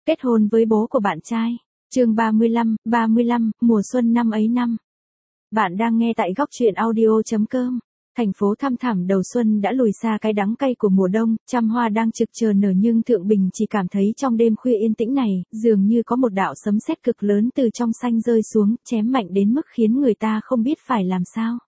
Kết hôn với bố của bạn trai. Chương 35, mùa xuân năm ấy năm. Bạn đang nghe tại góc truyện audio.com. Thành phố thăm thẳm đầu xuân đã lùi xa cái đắng cay của mùa đông, trăm hoa đang trực chờ nở nhưng Thượng Bình chỉ cảm thấy trong đêm khuya yên tĩnh này, dường như có một đạo sấm sét cực lớn từ trong xanh rơi xuống, chém mạnh đến mức khiến người ta không biết phải làm sao.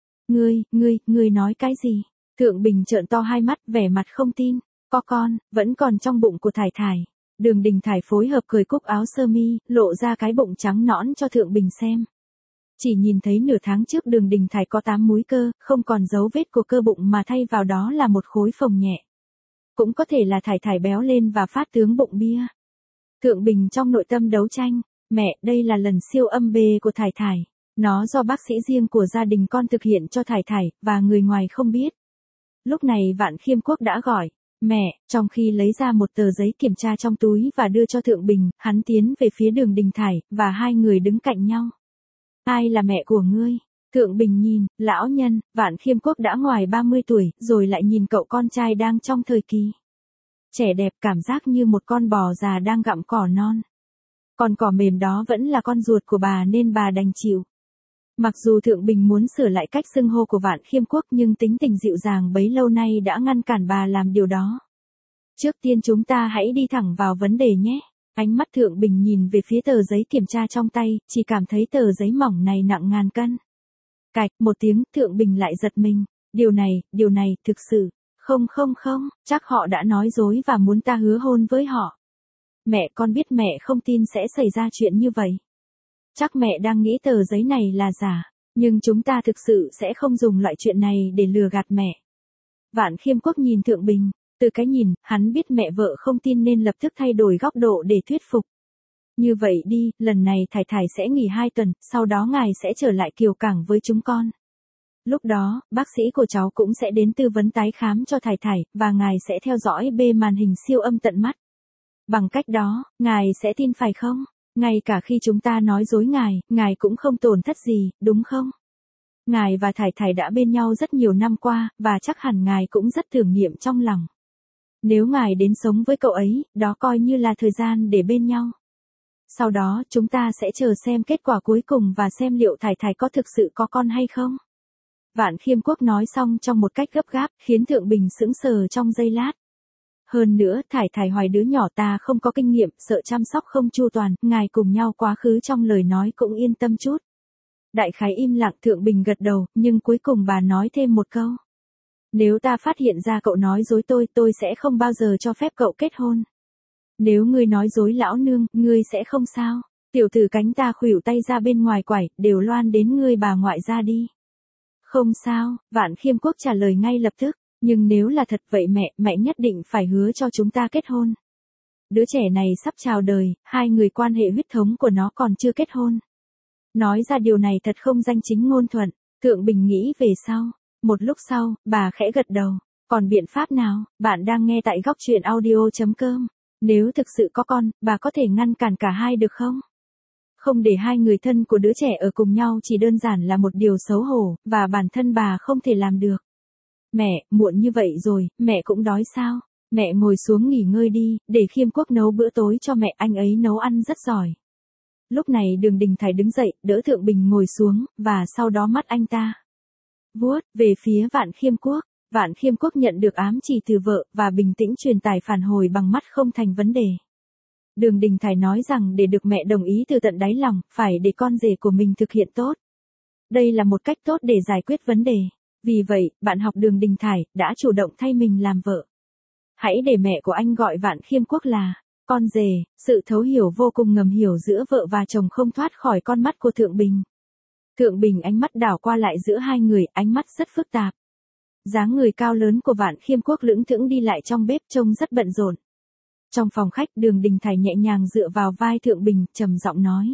Ngươi nói cái gì? Thượng Bình trợn to hai mắt, vẻ mặt không tin. Có con, vẫn còn trong bụng của Thải Thải. Đường Đình Thải phối hợp cởi cúc áo sơ mi, lộ ra cái bụng trắng nõn cho Thượng Bình xem. Chỉ nhìn thấy nửa tháng trước Đường Đình Thải có 8 múi cơ, không còn dấu vết của cơ bụng mà thay vào đó là một khối phồng nhẹ. Cũng có thể là Thải Thải béo lên và phát tướng bụng bia. Thượng Bình trong nội tâm đấu tranh, mẹ, đây là lần siêu âm bê của Thải Thải. Nó do bác sĩ riêng của gia đình con thực hiện cho Thải Thải, và người ngoài không biết. Lúc này Vạn Khiêm Quốc đã gọi. Mẹ, trong khi lấy ra một tờ giấy kiểm tra trong túi và đưa cho Thượng Bình, hắn tiến về phía Đường Đình Thải, và hai người đứng cạnh nhau. Ai là mẹ của ngươi? Thượng Bình nhìn, lão nhân, Vạn Khiêm Quốc đã ngoài 30 tuổi, rồi lại nhìn cậu con trai đang trong thời kỳ trẻ đẹp, cảm giác như một con bò già đang gặm cỏ non. Còn cỏ mềm đó vẫn là con ruột của bà nên bà đành chịu. Mặc dù Thượng Bình muốn sửa lại cách xưng hô của Vạn Khiêm Quốc nhưng tính tình dịu dàng bấy lâu nay đã ngăn cản bà làm điều đó. Trước tiên chúng ta hãy đi thẳng vào vấn đề nhé. Ánh mắt Thượng Bình nhìn về phía tờ giấy kiểm tra trong tay, chỉ cảm thấy tờ giấy mỏng này nặng ngàn cân. Cạch, một tiếng, Thượng Bình lại giật mình. Điều này, thực sự, không, chắc họ đã nói dối và muốn ta hứa hôn với họ. Mẹ, con biết mẹ không tin sẽ xảy ra chuyện như vậy. Chắc mẹ đang nghĩ tờ giấy này là giả, nhưng chúng ta thực sự sẽ không dùng loại chuyện này để lừa gạt mẹ. Vạn Khiêm Quốc nhìn Thượng Bình, từ cái nhìn, hắn biết mẹ vợ không tin nên lập tức thay đổi góc độ để thuyết phục. Như vậy đi, lần này Thải Thải sẽ nghỉ 2 tuần, sau đó ngài sẽ trở lại Kiều Cảng với chúng con. Lúc đó, bác sĩ của cháu cũng sẽ đến tư vấn tái khám cho Thải Thải, và ngài sẽ theo dõi bê màn hình siêu âm tận mắt. Bằng cách đó, ngài sẽ tin phải không? Ngay cả khi chúng ta nói dối ngài cũng không tổn thất gì, đúng không? Ngài và Thải Thải đã bên nhau rất nhiều năm qua, và chắc hẳn ngài cũng rất tưởng niệm trong lòng. Nếu ngài đến sống với cậu ấy, đó coi như là thời gian để bên nhau. Sau đó, chúng ta sẽ chờ xem kết quả cuối cùng và xem liệu Thải Thải có thực sự có con hay không. Vạn Khiêm Quốc nói xong trong một cách gấp gáp, khiến Thượng Bình sững sờ trong giây lát. Hơn nữa, Thải Thải hoài đứa nhỏ ta không có kinh nghiệm, sợ chăm sóc không chu toàn, ngài cùng nhau quá khứ trong lời nói cũng yên tâm chút. Đại khái im lặng, Thượng Bình gật đầu, nhưng cuối cùng bà nói thêm một câu. Nếu ta phát hiện ra cậu nói dối tôi sẽ không bao giờ cho phép cậu kết hôn. Nếu ngươi nói dối lão nương, ngươi sẽ không sao. Tiểu tử cánh ta khuỷu tay ra bên ngoài quải, đều loan đến ngươi bà ngoại ra đi. Không sao, Vạn Khiêm Quốc trả lời ngay lập tức. Nhưng nếu là thật vậy mẹ nhất định phải hứa cho chúng ta kết hôn. Đứa trẻ này sắp chào đời, hai người quan hệ huyết thống của nó còn chưa kết hôn. Nói ra điều này thật không danh chính ngôn thuận, Thượng Bình nghĩ về sau. Một lúc sau, bà khẽ gật đầu. Còn biện pháp nào? Bạn đang nghe tại góc truyện audio.com. Nếu thực sự có con, bà có thể ngăn cản cả hai được không? Không để hai người thân của đứa trẻ ở cùng nhau chỉ đơn giản là một điều xấu hổ, và bản thân bà không thể làm được. Mẹ, muộn như vậy rồi, mẹ cũng đói sao? Mẹ ngồi xuống nghỉ ngơi đi, để Khiêm Quốc nấu bữa tối cho mẹ, anh ấy nấu ăn rất giỏi. Lúc này Đường Đình Thải đứng dậy, đỡ Thượng Bình ngồi xuống, và sau đó mắt anh ta vuốt về phía Vạn Khiêm Quốc. Vạn Khiêm Quốc nhận được ám chỉ từ vợ, và bình tĩnh truyền tải phản hồi bằng mắt không thành vấn đề. Đường Đình Thải nói rằng để được mẹ đồng ý từ tận đáy lòng, phải để con rể của mình thực hiện tốt. Đây là một cách tốt để giải quyết vấn đề. Vì vậy, bạn học Đường Đình Thải đã chủ động thay mình làm vợ. Hãy để mẹ của anh gọi Vạn Khiêm Quốc là con rể. Sự thấu hiểu vô cùng ngầm hiểu giữa vợ và chồng không thoát khỏi con mắt của Thượng Bình. Thượng Bình ánh mắt đảo qua lại giữa hai người, ánh mắt rất phức tạp. Dáng người cao lớn của Vạn Khiêm Quốc lững thững đi lại trong bếp trông rất bận rộn. Trong phòng khách, Đường Đình Thải nhẹ nhàng dựa vào vai Thượng Bình, trầm giọng nói.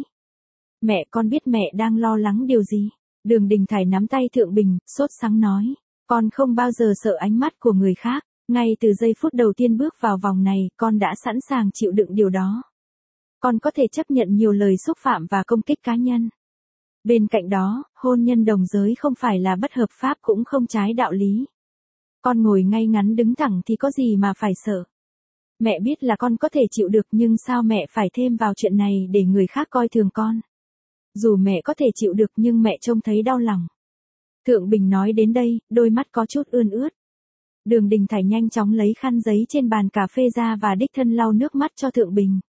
Mẹ, con biết mẹ đang lo lắng điều gì. Đường Đình Thải nắm tay Thượng Bình, sốt sắng nói. Con không bao giờ sợ ánh mắt của người khác. Ngay từ giây phút đầu tiên bước vào vòng này, con đã sẵn sàng chịu đựng điều đó. Con có thể chấp nhận nhiều lời xúc phạm và công kích cá nhân. Bên cạnh đó, hôn nhân đồng giới không phải là bất hợp pháp cũng không trái đạo lý. Con ngồi ngay ngắn đứng thẳng thì có gì mà phải sợ. Mẹ biết là con có thể chịu được nhưng sao mẹ phải thêm vào chuyện này để người khác coi thường con. Dù mẹ có thể chịu được nhưng mẹ trông thấy đau lòng. Thượng Bình nói đến đây, đôi mắt có chút ươn ướt. Đường Đình Thải nhanh chóng lấy khăn giấy trên bàn cà phê ra và đích thân lau nước mắt cho Thượng Bình.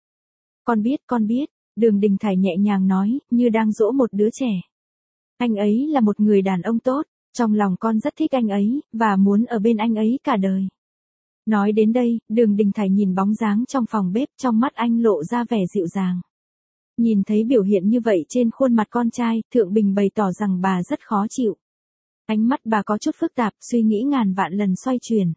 Con biết, Đường Đình Thải nhẹ nhàng nói, như đang dỗ một đứa trẻ. Anh ấy là một người đàn ông tốt, trong lòng con rất thích anh ấy, và muốn ở bên anh ấy cả đời. Nói đến đây, Đường Đình Thải nhìn bóng dáng trong phòng bếp, trong mắt anh lộ ra vẻ dịu dàng. Nhìn thấy biểu hiện như vậy trên khuôn mặt con trai, Thượng Bình bày tỏ rằng bà rất khó chịu. Ánh mắt bà có chút phức tạp, suy nghĩ ngàn vạn lần xoay chuyển.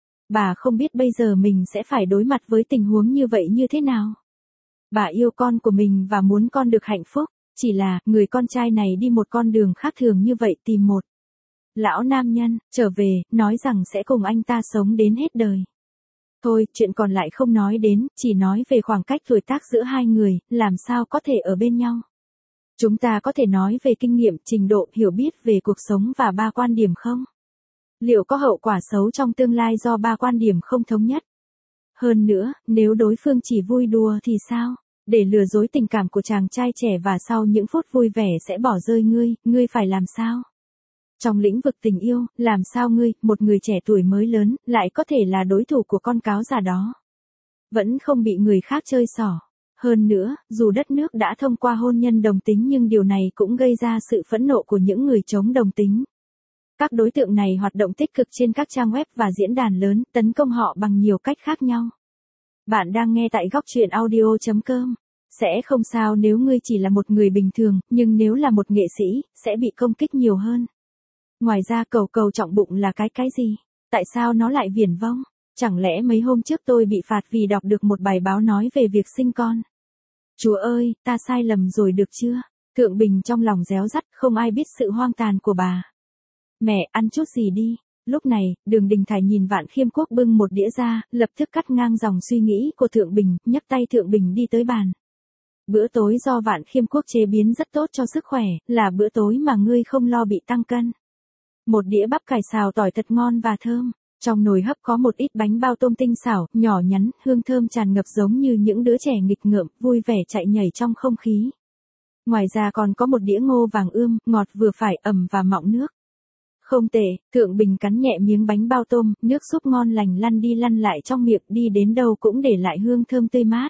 Bà không biết bây giờ mình sẽ phải đối mặt với tình huống như vậy như thế nào. Bà yêu con của mình và muốn con được hạnh phúc, chỉ là người con trai này đi một con đường khác thường như vậy, tìm một lão nam nhân, trở về, nói rằng sẽ cùng anh ta sống đến hết đời. Thôi, chuyện còn lại không nói đến, chỉ nói về khoảng cách tuổi tác giữa hai người, làm sao có thể ở bên nhau. Chúng ta có thể nói về kinh nghiệm, trình độ, hiểu biết về cuộc sống và ba quan điểm không? Liệu có hậu quả xấu trong tương lai do ba quan điểm không thống nhất? Hơn nữa, nếu đối phương chỉ vui đùa thì sao? Để lừa dối tình cảm của chàng trai trẻ và sau những phút vui vẻ sẽ bỏ rơi ngươi phải làm sao? Trong lĩnh vực tình yêu, làm sao ngươi, một người trẻ tuổi mới lớn, lại có thể là đối thủ của con cáo già đó? Vẫn không bị người khác chơi xỏ. Hơn nữa, dù đất nước đã thông qua hôn nhân đồng tính nhưng điều này cũng gây ra sự phẫn nộ của những người chống đồng tính. Các đối tượng này hoạt động tích cực trên các trang web và diễn đàn lớn, tấn công họ bằng nhiều cách khác nhau. Bạn đang nghe tại góc truyện audio.com. Sẽ không sao nếu ngươi chỉ là một người bình thường, nhưng nếu là một nghệ sĩ, sẽ bị công kích nhiều hơn. Ngoài ra cầu trọng bụng là cái gì? Tại sao nó lại viển vông? Chẳng lẽ mấy hôm trước tôi bị phạt vì đọc được một bài báo nói về việc sinh con? Chúa ơi, ta sai lầm rồi được chưa? Thượng Bình trong lòng réo rắt, không ai biết sự hoang tàn của bà. Mẹ, ăn chút gì đi. Lúc này, Đường Đình Thải nhìn Vạn Khiêm Quốc bưng một đĩa ra, lập tức cắt ngang dòng suy nghĩ của Thượng Bình, nhấc tay Thượng Bình đi tới bàn. Bữa tối do Vạn Khiêm Quốc chế biến rất tốt cho sức khỏe, là bữa tối mà ngươi không lo bị tăng cân. Một đĩa bắp cải xào tỏi thật ngon và thơm. Trong nồi hấp có một ít bánh bao tôm tinh xảo, nhỏ nhắn, hương thơm tràn ngập giống như những đứa trẻ nghịch ngợm, vui vẻ chạy nhảy trong không khí. Ngoài ra còn có một đĩa ngô vàng ươm, ngọt vừa phải, ẩm và mọng nước. Không tệ, Thượng Bình cắn nhẹ miếng bánh bao tôm, nước súp ngon lành lăn đi lăn lại trong miệng, đi đến đâu cũng để lại hương thơm tươi mát.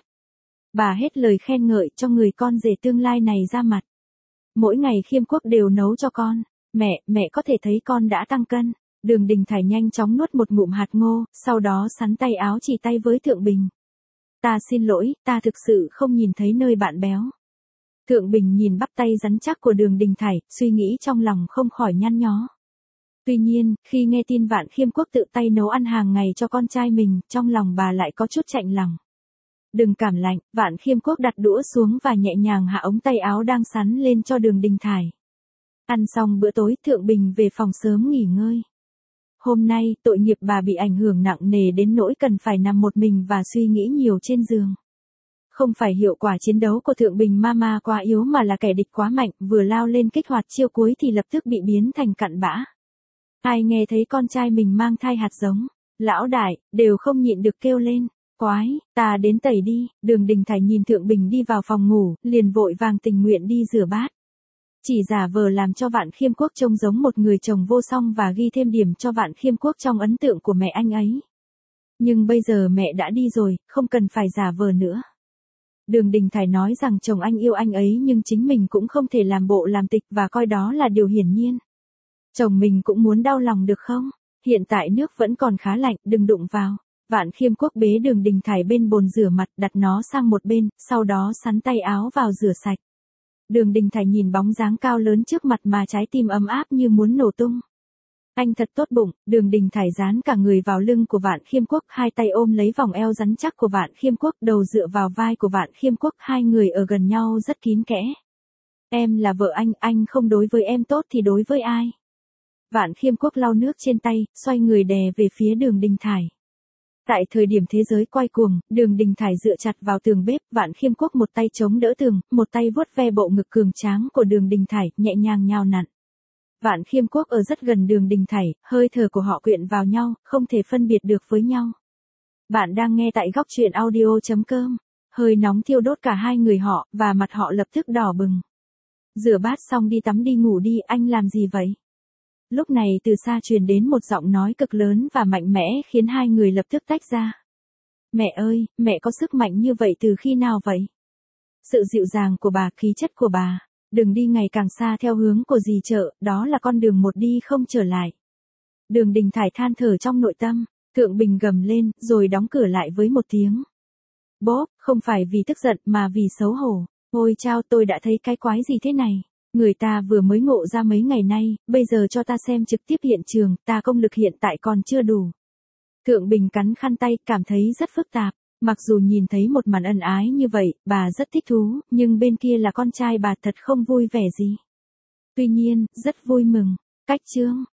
Bà hết lời khen ngợi cho người con rể tương lai này ra mặt. Mỗi ngày Khiêm Quốc đều nấu cho con. Mẹ có thể thấy con đã tăng cân. Đường Đình Thải nhanh chóng nuốt một ngụm hạt ngô, sau đó sắn tay áo chỉ tay với Thượng Bình. Ta xin lỗi, ta thực sự không nhìn thấy nơi bạn béo. Thượng Bình nhìn bắp tay rắn chắc của Đường Đình Thải, suy nghĩ trong lòng không khỏi nhăn nhó. Tuy nhiên, khi nghe tin Vạn Khiêm Quốc tự tay nấu ăn hàng ngày cho con trai mình, trong lòng bà lại có chút chạnh lòng. Đừng cảm lạnh, Vạn Khiêm Quốc đặt đũa xuống và nhẹ nhàng hạ ống tay áo đang sắn lên cho Đường Đình Thải. Ăn xong bữa tối, Thượng Bình về phòng sớm nghỉ ngơi. Hôm nay, tội nghiệp bà bị ảnh hưởng nặng nề đến nỗi cần phải nằm một mình và suy nghĩ nhiều trên giường. Không phải hiệu quả chiến đấu của Thượng Bình Mama quá yếu mà là kẻ địch quá mạnh, vừa lao lên kích hoạt chiêu cuối thì lập tức bị biến thành cặn bã. Ai nghe thấy con trai mình mang thai hạt giống, lão đại, đều không nhịn được kêu lên. Quái, ta đến tẩy đi. Đường Đình Thải nhìn Thượng Bình đi vào phòng ngủ, liền vội vàng tình nguyện đi rửa bát. Chỉ giả vờ làm cho Vạn Khiêm Quốc trông giống một người chồng vô song và ghi thêm điểm cho Vạn Khiêm Quốc trong ấn tượng của mẹ anh ấy. Nhưng bây giờ mẹ đã đi rồi, không cần phải giả vờ nữa. Đường Đình Thải nói rằng chồng anh yêu anh ấy nhưng chính mình cũng không thể làm bộ làm tịch và coi đó là điều hiển nhiên. Chồng mình cũng muốn đau lòng được không? Hiện tại nước vẫn còn khá lạnh, đừng đụng vào. Vạn Khiêm Quốc bế Đường Đình Thải bên bồn rửa mặt, đặt nó sang một bên, sau đó sắn tay áo vào rửa sạch. Đường Đình Thải nhìn bóng dáng cao lớn trước mặt mà trái tim ấm áp như muốn nổ tung. Anh thật tốt bụng. Đường Đình Thải dán cả người vào lưng của Vạn Khiêm Quốc, hai tay ôm lấy vòng eo rắn chắc của Vạn Khiêm Quốc, đầu dựa vào vai của Vạn Khiêm Quốc, hai người ở gần nhau rất kín kẽ. Em là vợ anh không đối với em tốt thì đối với ai? Vạn Khiêm Quốc lau nước trên tay, xoay người đè về phía Đường Đình Thải. Tại thời điểm thế giới quay cuồng, Đường Đình Thải dựa chặt vào tường bếp, Vạn Khiêm Quốc một tay chống đỡ tường, một tay vuốt ve bộ ngực cường tráng của Đường Đình Thải, nhẹ nhàng nhào nặn. Vạn Khiêm Quốc ở rất gần Đường Đình Thải, hơi thở của họ quyện vào nhau, không thể phân biệt được với nhau. Bạn đang nghe tại góc truyện audio.com. Hơi nóng thiêu đốt cả hai người họ, và mặt họ lập tức đỏ bừng. Rửa bát xong đi tắm đi ngủ đi, anh làm gì vậy? Lúc này từ xa truyền đến một giọng nói cực lớn và mạnh mẽ khiến hai người lập tức tách ra. Mẹ ơi, mẹ có sức mạnh như vậy từ khi nào vậy? Sự dịu dàng của bà, khí chất của bà. Đừng đi ngày càng xa theo hướng của dì Chợ, đó là con đường một đi không trở lại. Đường Đình Thải than thở trong nội tâm. Thượng Bình gầm lên, rồi đóng cửa lại với một tiếng. Bốp, không phải vì tức giận mà vì xấu hổ. Ôi chao, tôi đã thấy cái quái gì thế này. Người ta vừa mới ngộ ra mấy ngày nay, bây giờ cho ta xem trực tiếp hiện trường, ta công lực hiện tại còn chưa đủ. Thượng Bình cắn khăn tay, cảm thấy rất phức tạp. Mặc dù nhìn thấy một màn ân ái như vậy, bà rất thích thú, nhưng bên kia là con trai bà thật không vui vẻ gì. Tuy nhiên, rất vui mừng. Cách chương.